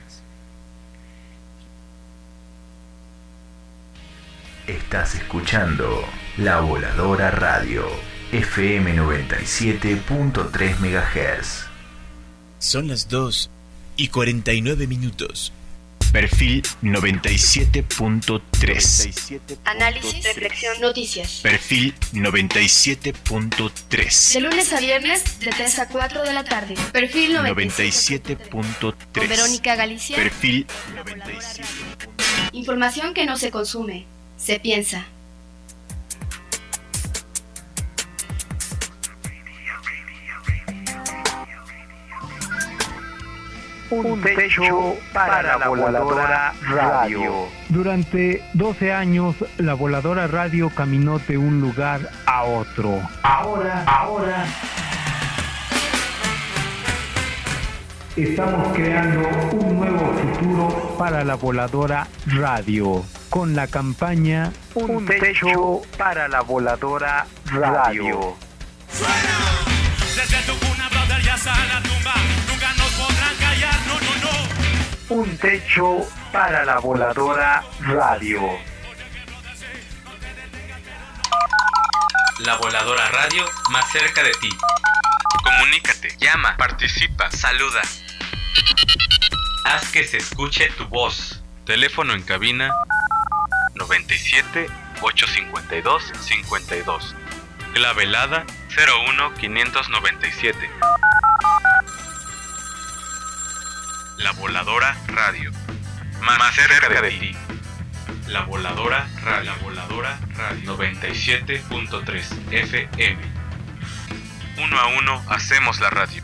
Estás escuchando La Voladora Radio, FM 97.3 MHz. Son las 2:49. Perfil 97.3. Análisis, reflexión, noticias. Perfil 97.3. De lunes a viernes, de 3 a 4 de la tarde. Perfil 97.3. Con Verónica Galicia. Perfil 97. Información que no se consume, se piensa. Un techo para la Voladora Radio. Durante 12 años, la Voladora Radio caminó de un lugar a otro. Ahora estamos creando un nuevo futuro para la Voladora Radio, con la campaña Un techo para la Voladora Radio. ¡Suena! Desde tu cuna, brother, ya hasta la tumba, nunca nos podrán callar, no. Un techo para la Voladora Radio. La Voladora Radio, más cerca de ti. Comunícate, llama, participa, saluda. Haz que se escuche tu voz. Teléfono en cabina 97 852 52. Clave helada 01597. La Voladora Radio, más cerca de ti. La Voladora Radio, 97.3 FM. Uno a uno hacemos la radio.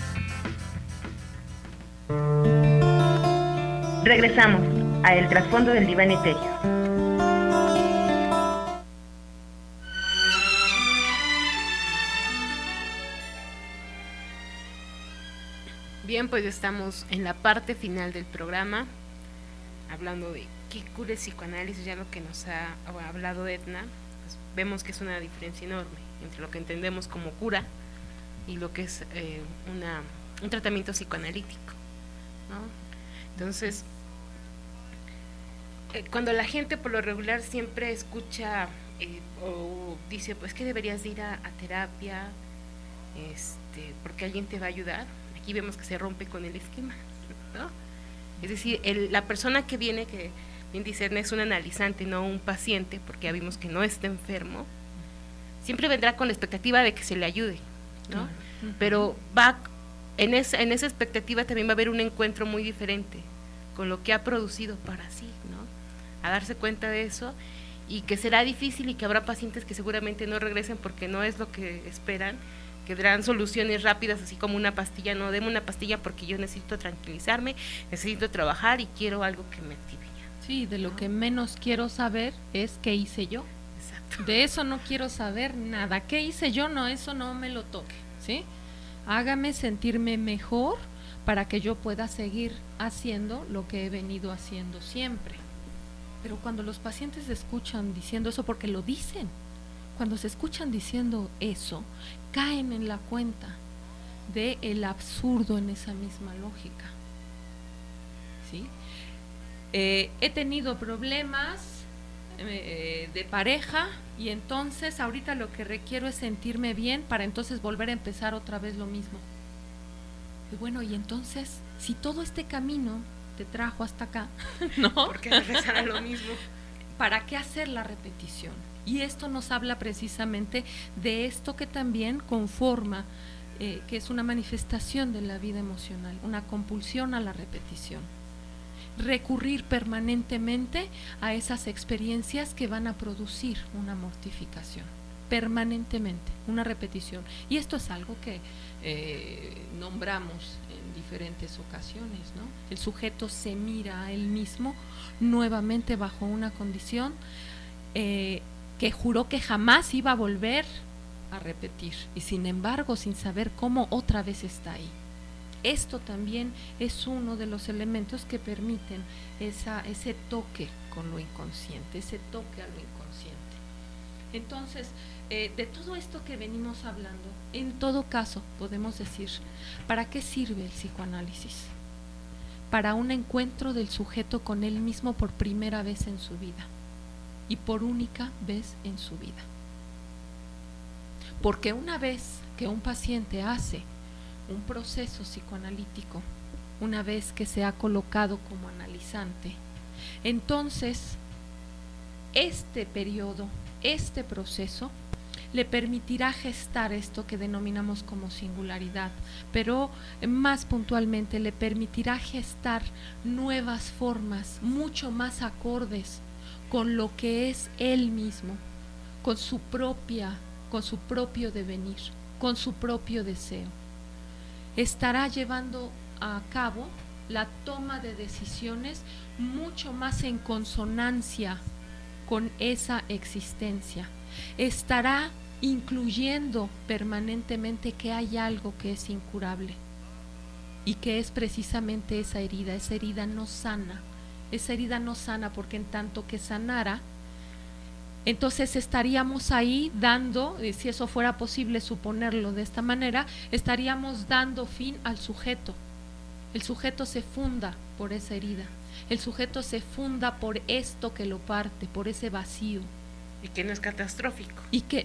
Regresamos a El Trasfondo del Diván Etéreo. Bien, pues estamos en la parte final del programa, hablando de qué cura el psicoanálisis. Ya lo que nos ha hablado Edna, pues vemos que es una diferencia enorme entre lo que entendemos como cura y lo que es un tratamiento psicoanalítico, ¿no? Entonces, cuando la gente por lo regular siempre escucha o dice, pues que deberías de ir a terapia, porque alguien te va a ayudar, aquí vemos que se rompe con el esquema, ¿no? Es decir, la persona que viene, que bien dice, es un analizante, no un paciente, porque ya vimos que no está enfermo, siempre vendrá con la expectativa de que se le ayude, ¿no? Uh-huh. Pero en esa expectativa también va a haber un encuentro muy diferente con lo que ha producido para sí, ¿no? a darse cuenta de eso, y que será difícil y que habrá pacientes que seguramente no regresen porque no es lo que esperan, que darán soluciones rápidas, así como una pastilla. No, deme una pastilla porque yo necesito tranquilizarme, necesito trabajar y quiero algo que me active ya. Sí, de lo que menos quiero saber es qué hice yo. Exacto. De eso no quiero saber nada. ¿Qué hice yo? No, eso no me lo toque, ¿sí? Hágame sentirme mejor para que yo pueda seguir haciendo lo que he venido haciendo siempre. Pero cuando los pacientes se escuchan diciendo eso, porque lo dicen, cuando se escuchan diciendo eso, caen en la cuenta de el absurdo en esa misma lógica, ¿sí? He tenido problemas de pareja y entonces ahorita lo que requiero es sentirme bien para entonces volver a empezar otra vez lo mismo. Y bueno, y entonces, si todo este camino te trajo hasta acá, ¿no? ¿Por qué regresar a lo mismo? ¿Para qué hacer la repetición? Y esto nos habla precisamente de esto que también conforma, que es una manifestación de la vida emocional, una compulsión a la repetición. Recurrir permanentemente a esas experiencias que van a producir una mortificación, permanentemente, una repetición. Y esto es algo que nombramos en diferentes ocasiones, ¿no? El sujeto se mira a él mismo nuevamente bajo una condición que juró que jamás iba a volver a repetir, y sin embargo sin saber cómo otra vez está ahí. Esto también es uno de los elementos que permiten ese toque con lo inconsciente, ese toque a lo inconsciente. Entonces, de todo esto que venimos hablando, en todo caso podemos decir, ¿para qué sirve el psicoanálisis? Para un encuentro del sujeto con él mismo por primera vez en su vida y por única vez en su vida. Porque una vez que un paciente hace un proceso psicoanalítico, una vez que se ha colocado como analizante, entonces este periodo, este proceso, le permitirá gestar esto que denominamos como singularidad, pero más puntualmente le permitirá gestar nuevas formas mucho más acordes con lo que es él mismo, con su propio devenir, con su propio deseo. Estará llevando a cabo la toma de decisiones mucho más en consonancia con esa existencia. Estará incluyendo permanentemente que hay algo que es incurable y que es precisamente esa herida no sana. Esa herida no sana porque en tanto que sanara, entonces estaríamos ahí dando, si eso fuera posible suponerlo de esta manera, estaríamos dando fin al sujeto. El sujeto se funda por esa herida, el sujeto se funda por esto que lo parte, por ese vacío. Y que no es catastrófico.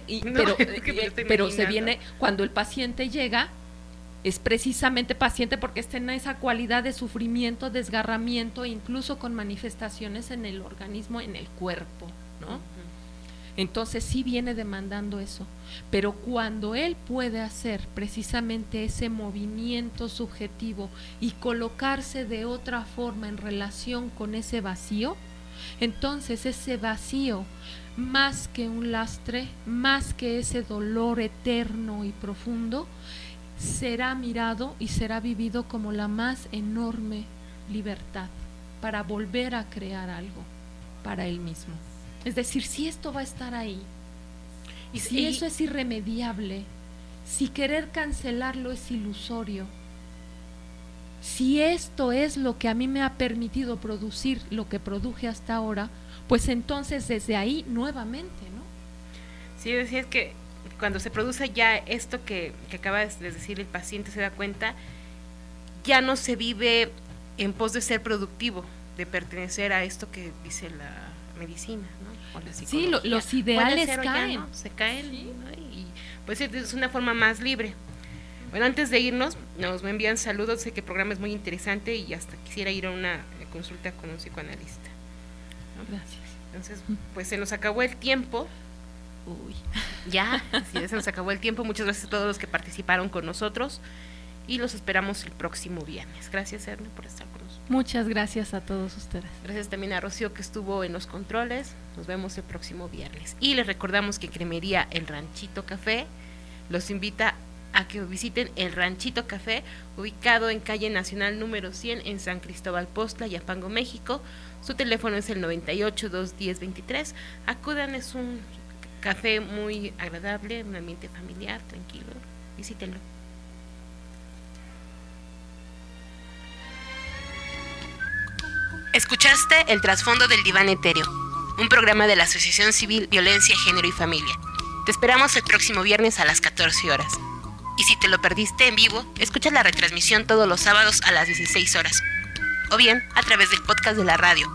Pero se viene, cuando el paciente llega, es precisamente paciente porque está en esa cualidad de sufrimiento, desgarramiento, incluso con manifestaciones en el organismo, en el cuerpo, ¿no? Entonces sí viene demandando eso, pero cuando él puede hacer precisamente ese movimiento subjetivo y colocarse de otra forma en relación con ese vacío, entonces ese vacío, más que un lastre, más que ese dolor eterno y profundo, será mirado y será vivido como la más enorme libertad para volver a crear algo para él mismo. Es decir, si esto va a estar ahí, y si eso es irremediable, si querer cancelarlo es ilusorio, si esto es lo que a mí me ha permitido producir lo que produje hasta ahora, pues entonces desde ahí nuevamente, ¿no? Sí, es que cuando se produce ya esto que acaba de decir el paciente, se da cuenta, ya no se vive en pos de ser productivo, de pertenecer a esto que dice la medicina, ¿no? O la psicología. Sí, los ideales caen. Ya, ¿no? Se caen, ¿sí? ¿No? Y pues es una forma más libre. Bueno, antes de irnos, nos envían saludos, sé que el programa es muy interesante y hasta quisiera ir a una consulta con un psicoanalista, ¿no? Gracias. Entonces, pues se nos acabó el tiempo. Uy. Ya, sí, se nos acabó el tiempo. Muchas gracias a todos los que participaron con nosotros y los esperamos el próximo viernes. Gracias, Erna, por estar con nosotros. Muchas gracias a todos ustedes. Gracias también a Rocío, que estuvo en los controles. Nos vemos el próximo viernes. Y les recordamos que Cremería El Ranchito Café los invita a que visiten El Ranchito Café, ubicado en calle Nacional número 100 en San Cristóbal Postla, Ayapango, México. Su teléfono es el 98-210-23. Acudan, es un café muy agradable, un ambiente familiar, tranquilo. Visítenlo. Escuchaste El Trasfondo del Diván Etéreo, un programa de la Asociación Civil Violencia, Género y Familia. Te esperamos el próximo viernes a las 14 horas. Y si te lo perdiste en vivo, escucha la retransmisión todos los sábados a las 16 horas. O bien, a través del podcast de la radio,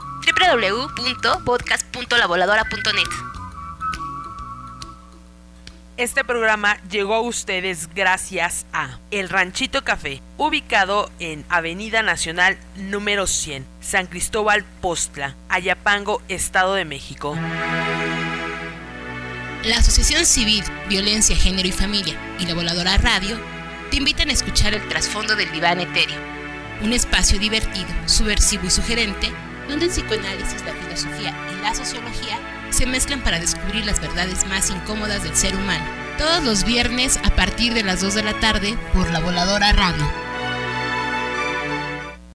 www.podcast.lavoladora.net. Este programa llegó a ustedes gracias a El Ranchito Café, ubicado en Avenida Nacional número 100, San Cristóbal Postla, Ayapango, Estado de México. La Asociación Civil Violencia, Género y Familia y La Voladora Radio te invitan a escuchar El Trasfondo del Diván Etéreo, un espacio divertido, subversivo y sugerente, donde el psicoanálisis, la filosofía y la sociología se mezclan para descubrir las verdades más incómodas del ser humano. Todos los viernes a partir de las 2 de la tarde por La Voladora Radio.